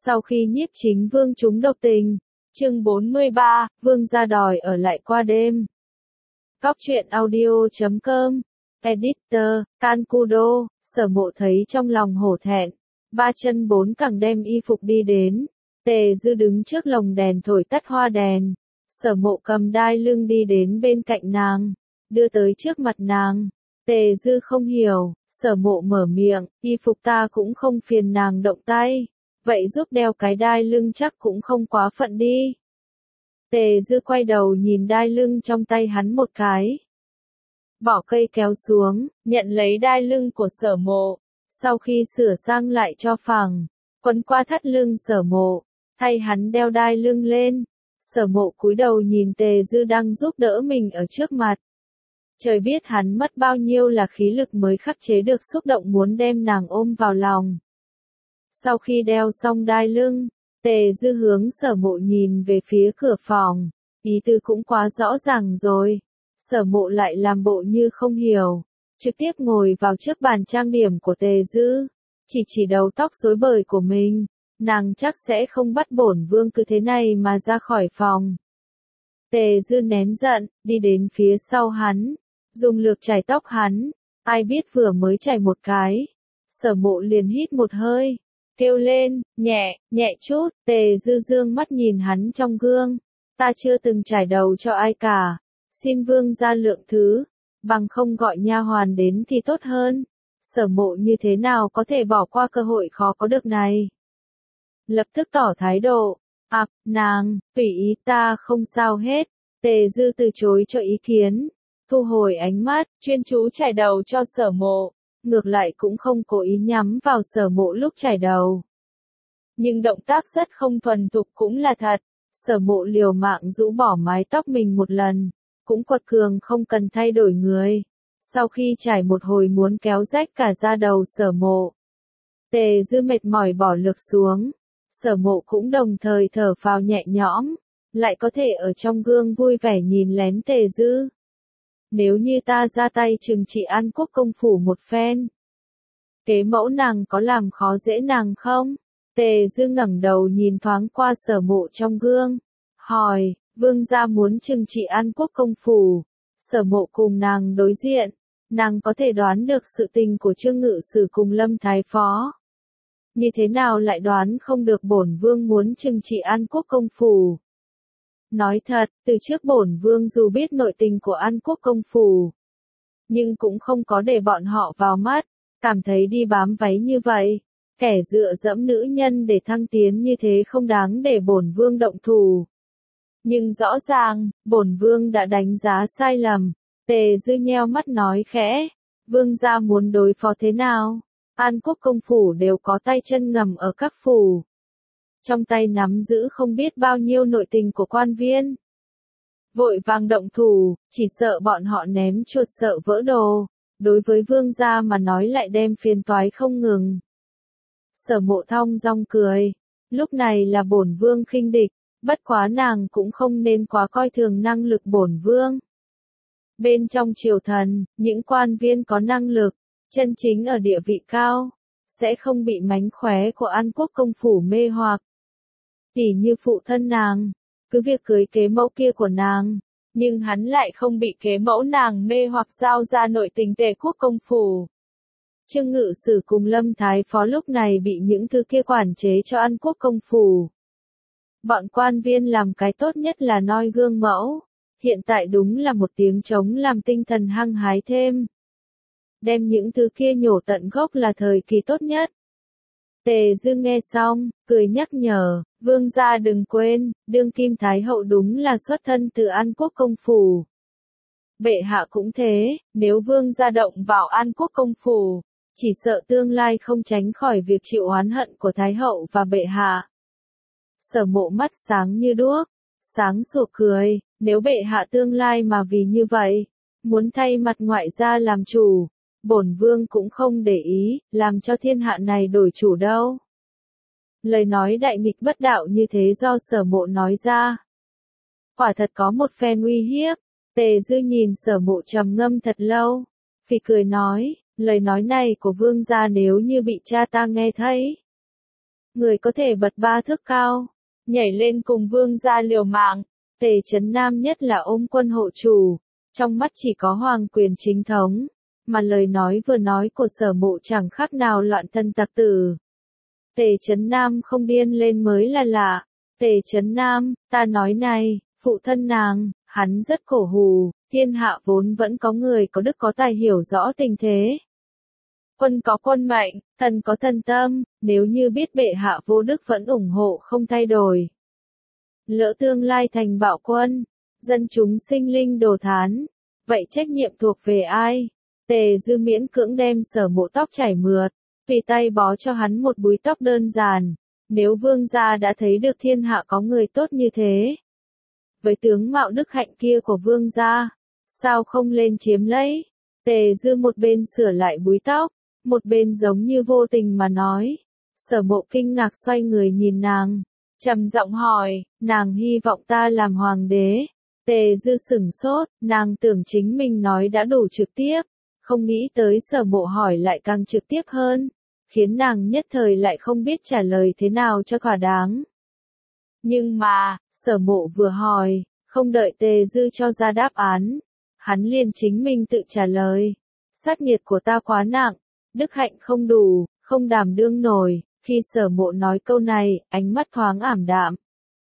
Sau khi Nhiếp Chính Vương trúng độc tình, chương 43, Vương gia đòi ở lại qua đêm. Cóc truyện audio.com, Editor, Cancudo, Sở Mộ thấy trong lòng hổ thẹn, ba chân bốn cẳng đem y phục đi đến. Tề Dư đứng trước lồng đèn thổi tắt hoa đèn. Sở Mộ cầm đai lưng đi đến bên cạnh nàng, đưa tới trước mặt nàng. Tề Dư không hiểu, Sở Mộ mở miệng, y phục ta cũng không phiền nàng động tay, vậy giúp đeo cái đai lưng chắc cũng không quá phận đi. Tề Dư quay đầu nhìn đai lưng trong tay hắn một cái. Bỏ cây kéo xuống, nhận lấy đai lưng của Sở Mộ. Sau khi sửa sang lại cho phẳng, quấn qua thắt lưng Sở Mộ, thay hắn đeo đai lưng lên. Sở Mộ cúi đầu nhìn Tề Dư đang giúp đỡ mình ở trước mặt. Trời biết hắn mất bao nhiêu là khí lực mới khắc chế được xúc động muốn đem nàng ôm vào lòng. Sau khi đeo xong đai lưng, Tề Dư hướng Sở Mộ nhìn về phía cửa phòng, ý tứ cũng quá rõ ràng rồi. Sở Mộ lại làm bộ như không hiểu, trực tiếp ngồi vào trước bàn trang điểm của Tề Dư, chỉ đầu tóc rối bời của mình, nàng chắc sẽ không bắt bổn vương cứ thế này mà ra khỏi phòng. Tề Dư nén giận, đi đến phía sau hắn, dùng lược chải tóc hắn, ai biết vừa mới chải một cái, Sở Mộ liền hít một hơi, kêu lên, nhẹ chút. Tề Dư dương mắt nhìn hắn trong gương, ta chưa từng chải đầu cho ai cả, xin vương gia lượng thứ, bằng không gọi nha hoàn đến thì tốt hơn. Sở Mộ như thế nào có thể bỏ qua cơ hội khó có được này. Lập tức tỏ thái độ, nàng, tùy ý ta không sao hết. Tề Dư từ chối cho ý kiến, thu hồi ánh mắt, chuyên chú chải đầu cho Sở Mộ, ngược lại cũng không cố ý nhắm vào Sở Mộ lúc chải đầu. Nhưng động tác rất không thuần thục cũng là thật, Sở Mộ liều mạng rũ bỏ mái tóc mình một lần, cũng quật cường không cần thay đổi người. Sau khi chải một hồi muốn kéo rách cả da đầu Sở Mộ. Tề Dư mệt mỏi bỏ lược xuống, Sở Mộ cũng đồng thời thở phào nhẹ nhõm, lại có thể ở trong gương vui vẻ nhìn lén Tề Dư. Nếu như ta ra tay trừng trị An Quốc công phủ một phen, kế mẫu nàng có làm khó dễ nàng không? Tề Dư ngẩng đầu nhìn thoáng qua Sở Mộ trong gương, hỏi, vương gia muốn trừng trị An Quốc công phủ. Sở Mộ cùng nàng đối diện, nàng có thể đoán được sự tình của Trương Ngự Sử cùng Lâm Thái Phó. Như thế nào lại đoán không được bổn vương muốn trừng trị An Quốc công phủ? Nói thật, từ trước bổn vương dù biết nội tình của An Quốc công phủ, nhưng cũng không có để bọn họ vào mắt, cảm thấy đi bám váy như vậy, kẻ dựa dẫm nữ nhân để thăng tiến như thế không đáng để bổn vương động thủ. Nhưng rõ ràng, bổn vương đã đánh giá sai lầm. Tề Dư nheo mắt nói khẽ, vương gia muốn đối phó thế nào? An Quốc công phủ đều có tay chân ngầm ở các phủ, trong tay nắm giữ không biết bao nhiêu nội tình của quan viên. Vội vàng động thủ, chỉ sợ bọn họ ném chuột sợ vỡ đồ, đối với vương gia mà nói lại đem phiền toái không ngừng. Sở Mộ thong dong cười, lúc này là bổn vương khinh địch, bất quá nàng cũng không nên quá coi thường năng lực bổn vương. Bên trong triều thần, những quan viên có năng lực, chân chính ở địa vị cao, sẽ không bị mánh khóe của An Quốc công phủ mê hoặc. Tỉ như phụ thân nàng, cứ việc cưới kế mẫu kia của nàng, nhưng hắn lại không bị kế mẫu nàng mê hoặc giao ra nội tình Tề quốc công phủ. Trương Ngự Sử cùng Lâm Thái Phó lúc này bị những thứ kia quản chế cho An Quốc công phủ. Bọn quan viên làm cái tốt nhất là noi gương mẫu, hiện tại đúng là một tiếng trống làm tinh thần hăng hái thêm. Đem những thứ kia nhổ tận gốc là thời kỳ tốt nhất. Tề Dư nghe xong, cười nhắc nhở, vương gia đừng quên, đương kim thái hậu đúng là xuất thân từ An Quốc công phủ. Bệ hạ cũng thế, nếu vương gia động vào An Quốc công phủ, chỉ sợ tương lai không tránh khỏi việc chịu oán hận của thái hậu và bệ hạ. Sở Mộ mắt sáng như đuốc, sáng sủa cười, nếu bệ hạ tương lai mà vì như vậy, muốn thay mặt ngoại gia làm chủ, bổn vương cũng không để ý, làm cho thiên hạ này đổi chủ đâu. Lời nói đại nghịch bất đạo như thế do Sở Mộ nói ra. Quả thật có một phen uy hiếp. Tề Dư nhìn Sở Mộ trầm ngâm thật lâu, phì cười nói, lời nói này của vương gia nếu như bị cha ta nghe thấy, người có thể bật 3 thước cao, nhảy lên cùng vương gia liều mạng. Tề Chấn Nam nhất là ôm quân hộ chủ, trong mắt chỉ có hoàng quyền chính thống, mà lời nói vừa nói của Sở Mộ chẳng khác nào loạn thân tặc tử. Tề Chấn Nam không điên lên mới là lạ. Tề Chấn Nam, ta nói này, phụ thân nàng, hắn rất cổ hù, thiên hạ vốn vẫn có người có đức có tài hiểu rõ tình thế. Quân có quân mệnh, thần có thần tâm, nếu như biết bệ hạ vô đức vẫn ủng hộ không thay đổi. Lỡ tương lai thành bạo quân, dân chúng sinh linh đồ thán, vậy trách nhiệm thuộc về ai? Tề Dư miễn cưỡng đem Sở Mộ tóc chảy mượt, tùy tay bó cho hắn một búi tóc đơn giản. Nếu vương gia đã thấy được thiên hạ có người tốt như thế, với tướng mạo đức hạnh kia của vương gia, sao không lên chiếm lấy? Tề Dư một bên sửa lại búi tóc, một bên giống như vô tình mà nói. Sở Mộ kinh ngạc xoay người nhìn nàng, trầm giọng hỏi, nàng hy vọng ta làm hoàng đế. Tề Dư sửng sốt, nàng tưởng chính mình nói đã đủ trực tiếp, không nghĩ tới Sở Mộ hỏi lại càng trực tiếp hơn, khiến nàng nhất thời lại không biết trả lời thế nào cho thỏa đáng. Nhưng mà, Sở Mộ vừa hỏi, không đợi Tề Dư cho ra đáp án, hắn liền chính mình tự trả lời. Sát nghiệt của ta quá nặng, đức hạnh không đủ, không đảm đương nổi. Khi Sở Mộ nói câu này, ánh mắt thoáng ảm đạm.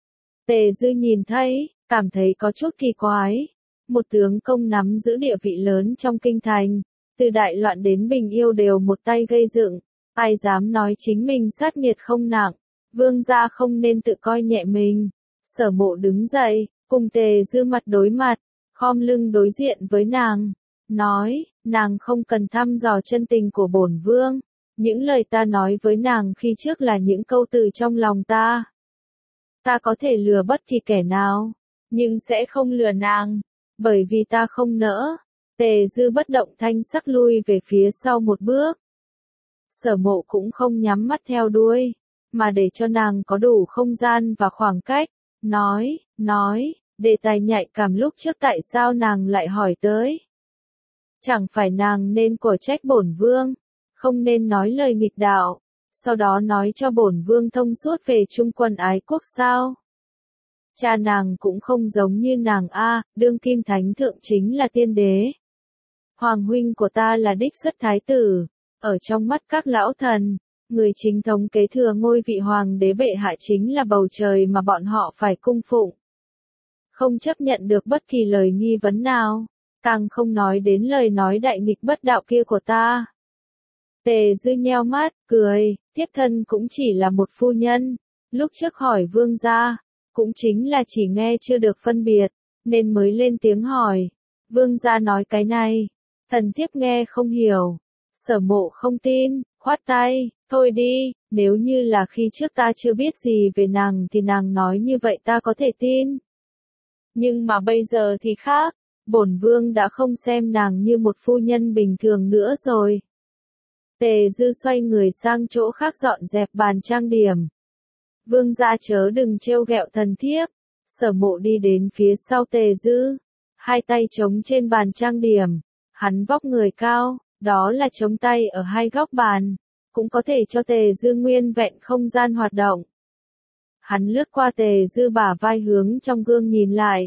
Tề Dư nhìn thấy, cảm thấy có chút kỳ quái. Một tướng công nắm giữ địa vị lớn trong kinh thành, từ đại loạn đến bình yêu đều một tay gây dựng. Ai dám nói chính mình sát nghiệt không nặng, vương gia không nên tự coi nhẹ mình. Sở Mộ đứng dậy, cùng Tề Dư mặt đối mặt, khom lưng đối diện với nàng, nói, nàng không cần thăm dò chân tình của bổn vương. Những lời ta nói với nàng khi trước là những câu từ trong lòng ta. Ta có thể lừa bất kỳ kẻ nào, nhưng sẽ không lừa nàng, bởi vì ta không nỡ. Tề Dư bất động thanh sắc lui về phía sau một bước. Sở Mộ cũng không nhắm mắt theo đuôi, mà để cho nàng có đủ không gian và khoảng cách, nói, đề tài nhạy cảm lúc trước tại sao nàng lại hỏi tới. Chẳng phải nàng nên cổ trách bổn vương, không nên nói lời nghịch đạo, sau đó nói cho bổn vương thông suốt về trung quân ái quốc sao? Cha nàng cũng không giống như nàng a, đương kim thánh thượng chính là tiên đế. Hoàng huynh của ta là đích xuất thái tử, ở trong mắt các lão thần, người chính thống kế thừa ngôi vị hoàng đế bệ hạ chính là bầu trời mà bọn họ phải cung phụng. Không chấp nhận được bất kỳ lời nghi vấn nào, càng không nói đến lời nói đại nghịch bất đạo kia của ta. Tề Dư nheo mắt, cười, thiếp thân cũng chỉ là một phu nhân, lúc trước hỏi vương gia, cũng chính là chỉ nghe chưa được phân biệt, nên mới lên tiếng hỏi. Vương gia nói cái này, thần thiếp nghe không hiểu. Sở Mộ không tin, khoát tay, thôi đi, nếu như là khi trước ta chưa biết gì về nàng thì nàng nói như vậy ta có thể tin. Nhưng mà bây giờ thì khác, bổn vương đã không xem nàng như một phu nhân bình thường nữa rồi. Tề Dư xoay người sang chỗ khác dọn dẹp bàn trang điểm. Vương gia chớ đừng trêu ghẹo thần thiếp. Sở Mộ đi đến phía sau Tề Dư, hai tay chống trên bàn trang điểm. Hắn vóc người cao, đó là chống tay ở hai góc bàn, cũng có thể cho Tề Dư nguyên vẹn không gian hoạt động. Hắn lướt qua Tề Dư bả vai hướng trong gương nhìn lại.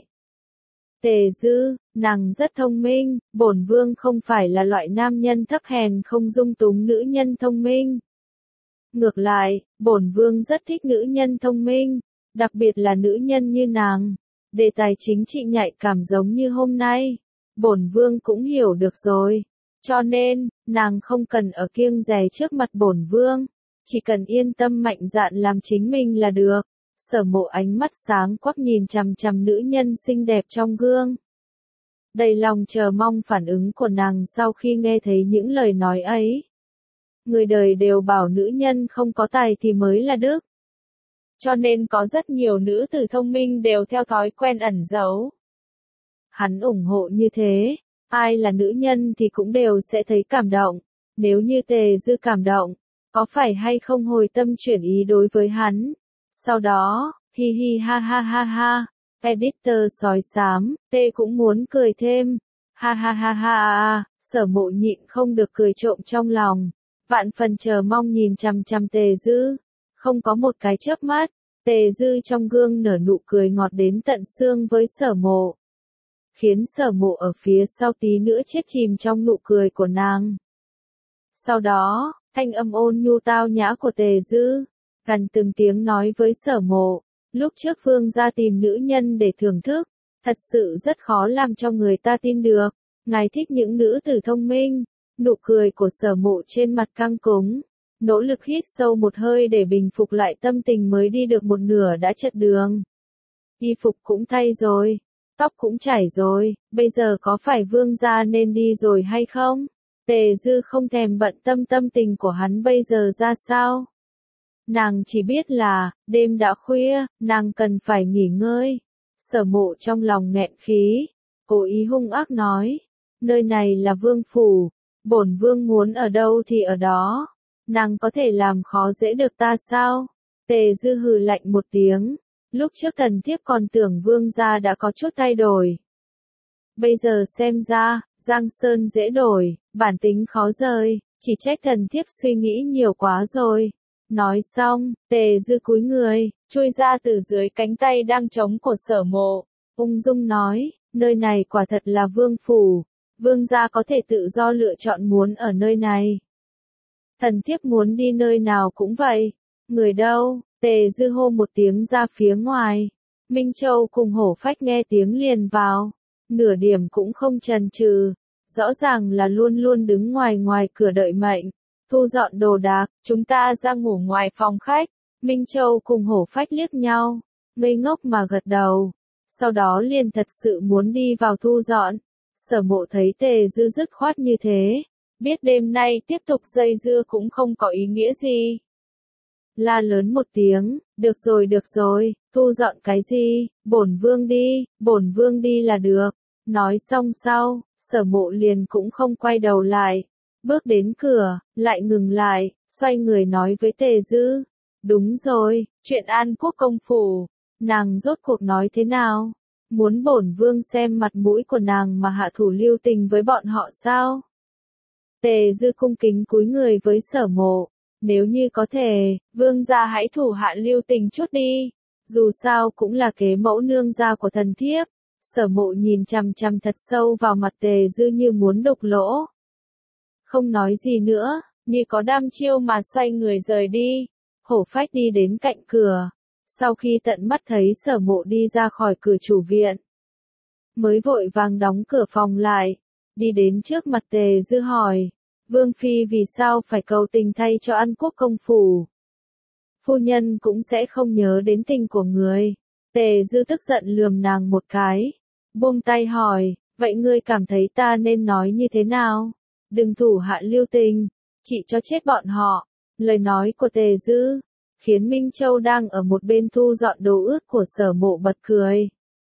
Tề Dư, nàng rất thông minh, bổn vương không phải là loại nam nhân thấp hèn không dung túng nữ nhân thông minh. Ngược lại, bổn vương rất thích nữ nhân thông minh, đặc biệt là nữ nhân như nàng. Đề tài chính trị nhạy cảm giống như hôm nay, bổn vương cũng hiểu được rồi. Cho nên, nàng không cần ở kiêng dè trước mặt bổn vương, chỉ cần yên tâm mạnh dạn làm chính mình là được. Sở Mộ ánh mắt sáng quắc nhìn chằm chằm nữ nhân xinh đẹp trong gương. Đầy lòng chờ mong phản ứng của nàng sau khi nghe thấy những lời nói ấy. Người đời đều bảo nữ nhân không có tài thì mới là đức. Cho nên có rất nhiều nữ tử thông minh đều theo thói quen ẩn giấu. Hắn ủng hộ như thế, ai là nữ nhân thì cũng đều sẽ thấy cảm động. Nếu như Tề Dư cảm động, có phải hay không hồi tâm chuyển ý đối với hắn? Sau đó, hi hi ha ha ha ha, editor sói xám, tê cũng muốn cười thêm. Ha ha ha ha ha, Sở Mộ nhịn không được cười trộm trong lòng. Vạn phần chờ mong nhìn chằm chằm Tề Dư. Không có một cái chớp mắt, Tề Dư trong gương nở nụ cười ngọt đến tận xương với Sở Mộ. Khiến Sở Mộ ở phía sau tí nữa chết chìm trong nụ cười của nàng. Sau đó, thanh âm ôn nhu tao nhã của Tề Dư, gần từng tiếng nói với Sở Mộ, lúc trước Vương gia tìm nữ nhân để thưởng thức, thật sự rất khó làm cho người ta tin được, ngài thích những nữ tử thông minh. Nụ cười của Sở Mộ trên mặt căng cứng, nỗ lực hít sâu một hơi để bình phục lại tâm tình mới đi được một nửa đã chật đường. Y phục cũng thay rồi, tóc cũng chải rồi, bây giờ có phải Vương gia nên đi rồi hay không? Tề Dư không thèm bận tâm tâm tình của hắn bây giờ ra sao. Nàng chỉ biết là, đêm đã khuya, nàng cần phải nghỉ ngơi. Sở Mộ trong lòng nghẹn khí, cố ý hung ác nói, nơi này là vương phủ, bổn vương muốn ở đâu thì ở đó, nàng có thể làm khó dễ được ta sao? Tề Dư hừ lạnh một tiếng, lúc trước thần thiếp còn tưởng Vương gia đã có chút thay đổi. Bây giờ xem ra, Giang Sơn dễ đổi, bản tính khó rời, chỉ trách thần thiếp suy nghĩ nhiều quá rồi. Nói xong, Tề Dư cúi người, chui ra từ dưới cánh tay đang trống của Sở Mộ, ung dung nói, nơi này quả thật là vương phủ, vương gia có thể tự do lựa chọn muốn ở nơi này. Thần thiếp muốn đi nơi nào cũng vậy. Người đâu? Tề Dư hô một tiếng ra phía ngoài. Minh Châu cùng Hổ Phách nghe tiếng liền vào, nửa điểm cũng không chần chừ, rõ ràng là luôn luôn đứng ngoài cửa đợi mệnh. Thu dọn đồ đạc, chúng ta ra ngủ ngoài phòng khách. Minh Châu cùng Hổ Phách liếc nhau, ngây ngốc mà gật đầu. Sau đó liền thật sự muốn đi vào thu dọn. Sở Mộ thấy Tề Dư dứt khoát như thế, biết đêm nay tiếp tục dây dưa cũng không có ý nghĩa gì. La lớn một tiếng, được rồi, thu dọn cái gì, bổn vương đi là được. Nói xong sau, Sở Mộ liền cũng không quay đầu lại. Bước đến cửa, lại ngừng lại, xoay người nói với Tề Dư. Đúng rồi, chuyện An Quốc công phủ, nàng rốt cuộc nói thế nào? Muốn bổn vương xem mặt mũi của nàng mà hạ thủ lưu tình với bọn họ sao? Tề Dư cung kính cúi người với Sở Mộ. Nếu như có thể, vương gia hãy thủ hạ lưu tình chút đi. Dù sao cũng là kế mẫu nương gia của thần thiếp. Sở Mộ nhìn chằm chằm thật sâu vào mặt Tề Dư như muốn đục lỗ. Không nói gì nữa, như có đam chiêu mà xoay người rời đi. Hổ Phách đi đến cạnh cửa. Sau khi tận mắt thấy Sở Mộ đi ra khỏi cửa chủ viện, mới vội vàng đóng cửa phòng lại, đi đến trước mặt Tề Dư hỏi, Vương Phi vì sao phải cầu tình thay cho An Quốc công phủ? Phu nhân cũng sẽ không nhớ đến tình của người. Tề Dư tức giận lườm nàng một cái, buông tay hỏi, vậy ngươi cảm thấy ta nên nói như thế nào? Đừng thủ hạ lưu tình, chỉ cho chết bọn họ. Lời nói của Tề Dư khiến Minh Châu đang ở một bên thu dọn đồ ướt của Sở Mộ bật cười.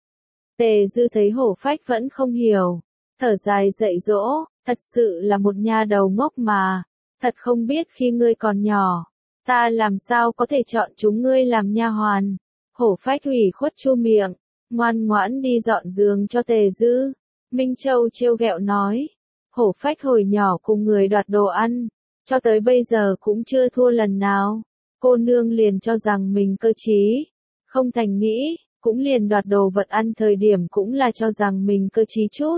Tề Dư thấy Hổ Phách vẫn không hiểu, thở dài dạy dỗ, thật sự là một nha đầu ngốc mà, thật không biết khi ngươi còn nhỏ, ta làm sao có thể chọn chúng ngươi làm nha hoàn. Hổ Phách ủy khuất chu miệng, ngoan ngoãn đi dọn giường cho Tề Dư. Minh Châu trêu ghẹo nói, Hổ Phách hồi nhỏ cùng người đoạt đồ ăn, cho tới bây giờ cũng chưa thua lần nào. Cô nương liền cho rằng mình cơ trí, không thành nghĩ, cũng liền đoạt đồ vật ăn thời điểm cũng là cho rằng mình cơ trí chút.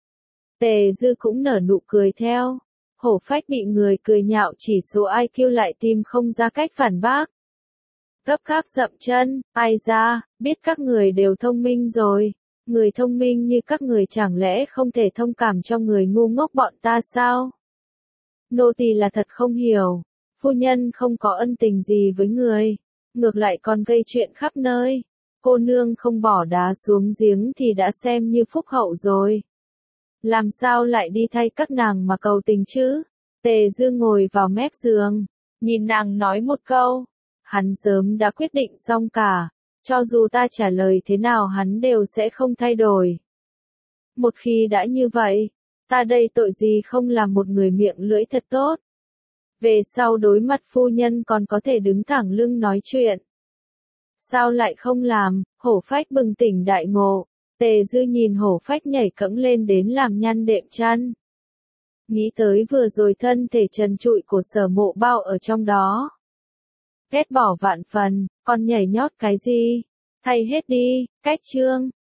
Tề Dư cũng nở nụ cười theo. Hổ Phách bị người cười nhạo chỉ số IQ lại tìm không ra cách phản bác. Gấp gáp dậm chân, ai ra, biết các người đều thông minh rồi. Người thông minh như các người chẳng lẽ không thể thông cảm cho người ngu ngốc bọn ta sao? Nô tỳ là thật không hiểu. Phu nhân không có ân tình gì với người, ngược lại còn gây chuyện khắp nơi. Cô nương không bỏ đá xuống giếng thì đã xem như phúc hậu rồi. Làm sao lại đi thay các nàng mà cầu tình chứ? Tề Dư ngồi vào mép giường, nhìn nàng nói một câu. Hắn sớm đã quyết định xong cả, cho dù ta trả lời thế nào hắn đều sẽ không thay đổi. Một khi đã như vậy, ta đây tội gì không làm một người miệng lưỡi thật tốt. Về sau đối mặt phu nhân còn có thể đứng thẳng lưng nói chuyện. Sao lại không làm? Hổ Phách bừng tỉnh đại ngộ. Tề Dư nhìn Hổ Phách nhảy cẫng lên đến làm nhăn đệm chăn. Nghĩ tới vừa rồi thân thể trần trụi của Sở Mộ bao ở trong đó. Ghét bỏ vạn phần, con nhảy nhót cái gì? Thay hết đi, cách chương.